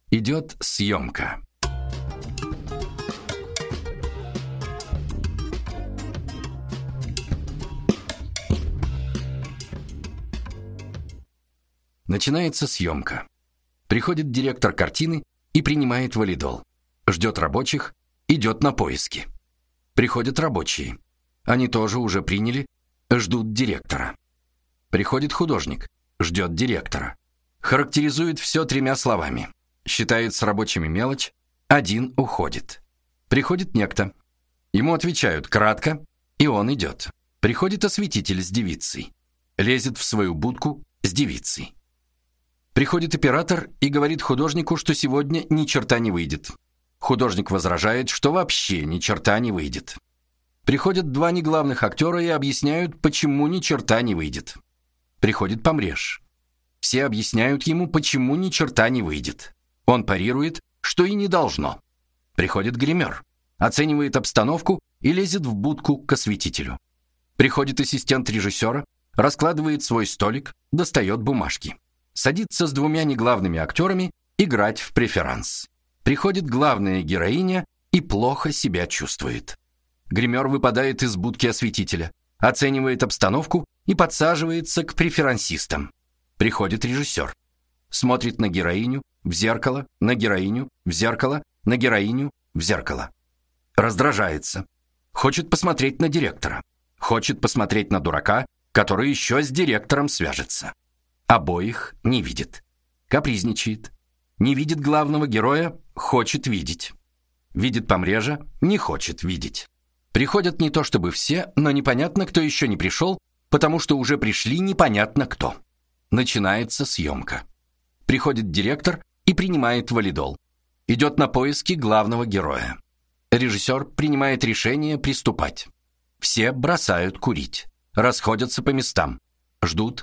Идет съемка. Начинается съемка. Приходит директор картины и принимает валидол. Ждет рабочих, идет на поиски. Приходят рабочие. Они тоже уже приняли, ждут директора. Приходит художник, ждет директора. Характеризует все 3 словами. Считает с рабочими мелочь, один уходит. Приходит некто. Ему отвечают кратко, и он идет. Приходит осветитель с девицей. Лезет в свою будку с девицей. Приходит оператор и говорит художнику, что сегодня ни черта не выйдет. Художник возражает, что вообще ни черта не выйдет. Приходят 2 неглавных актера и объясняют, почему ни черта не выйдет. Приходит помреж. Все объясняют ему, почему ни черта не выйдет. Он парирует, что и не должно. Приходит гример, оценивает обстановку и лезет в будку к осветителю. Приходит ассистент режиссера, раскладывает свой столик, достает бумажки. Садится с 2 неглавными актерами играть в преферанс. Приходит главная героиня и плохо себя чувствует. Гример выпадает из будки осветителя, оценивает обстановку и подсаживается к преферансистам. Приходит режиссер. Смотрит на героиню в зеркало, на героиню в зеркало, на героиню в зеркало. Раздражается. Хочет посмотреть на директора. Хочет посмотреть на дурака, который еще с директором свяжется. Обоих не видит. Капризничает. Не видит главного героя, хочет видеть. Видит помрежа, не хочет видеть. Приходят не то чтобы все, но непонятно, кто еще не пришел, потому что уже пришли непонятно кто. Начинается съемка. Приходит директор и принимает валидол. Идет на поиски главного героя. Режиссер принимает решение приступать. Все бросают курить. Расходятся по местам. Ждут.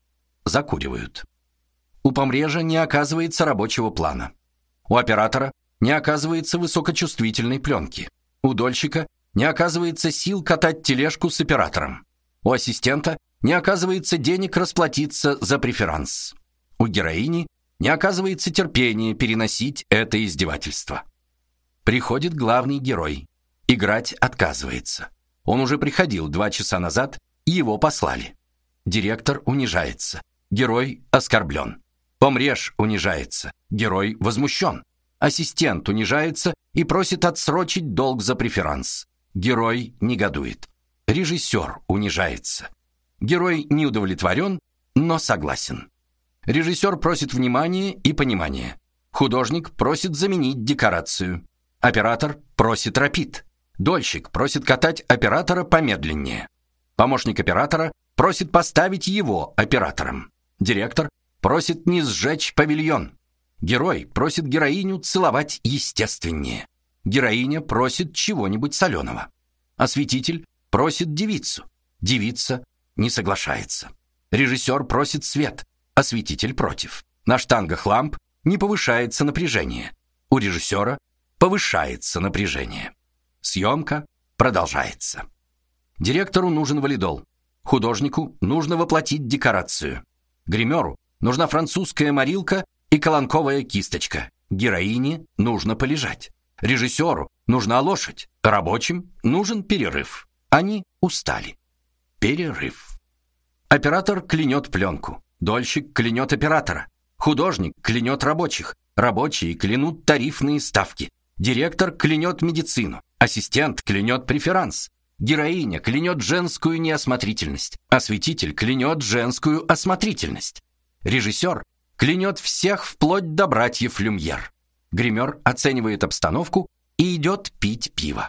Закуривают. У помрежа не оказывается рабочего плана. У оператора не оказывается высокочувствительной пленки. У дольщика не оказывается сил катать тележку с оператором. У ассистента не оказывается денег расплатиться за преферанс. У героини не оказывается терпения переносить это издевательство. Приходит главный герой. Играть отказывается. Он уже приходил 2 часа назад, и его послали. Директор унижается. Герой оскорблен. Помреж унижается. Герой возмущен. Ассистент унижается и просит отсрочить долг за преферанс. Герой негодует. Режиссер унижается. Герой не удовлетворен, но согласен. Режиссер просит внимания и понимания. Художник просит заменить декорацию. Оператор просит рапид. Дольщик просит катать оператора помедленнее. Помощник оператора просит поставить его оператором. Директор просит не сжечь павильон. Герой просит героиню целовать естественнее. Героиня просит чего-нибудь соленого. Осветитель просит девицу. Девица не соглашается. Режиссер просит свет. Осветитель против. На штангах ламп не повышается напряжение. У режиссера повышается напряжение. Съемка продолжается. Директору нужен валидол. Художнику нужно воплотить декорацию. Гримеру нужна французская морилка и колонковая кисточка. Героине нужно полежать. Режиссеру нужна лошадь. Рабочим нужен перерыв. Они устали. Перерыв. Оператор клянет пленку. Дольщик клянет оператора. Художник клянет рабочих. Рабочие клянут тарифные ставки. Директор клянет медицину. Ассистент клянет преферанс. Героиня клянет женскую неосмотрительность. Осветитель клянет женскую осмотрительность. Режиссер клянет всех вплоть до братьев Люмьер. Гример оценивает обстановку и идет пить пиво.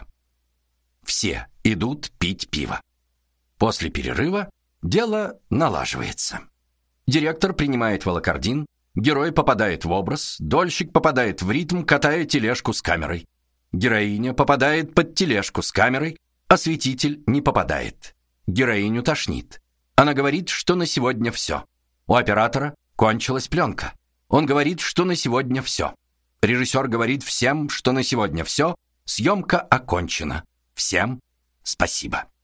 Все идут пить пиво. После перерыва дело налаживается. Директор принимает волокордин, герой попадает в образ, дольщик попадает в ритм, катая тележку с камерой. Героиня попадает под тележку с камерой, осветитель не попадает. Героиню тошнит. Она говорит, что на сегодня все. У оператора кончилась пленка. Он говорит, что на сегодня все. Режиссер говорит всем, что на сегодня все. Съемка окончена. Всем спасибо.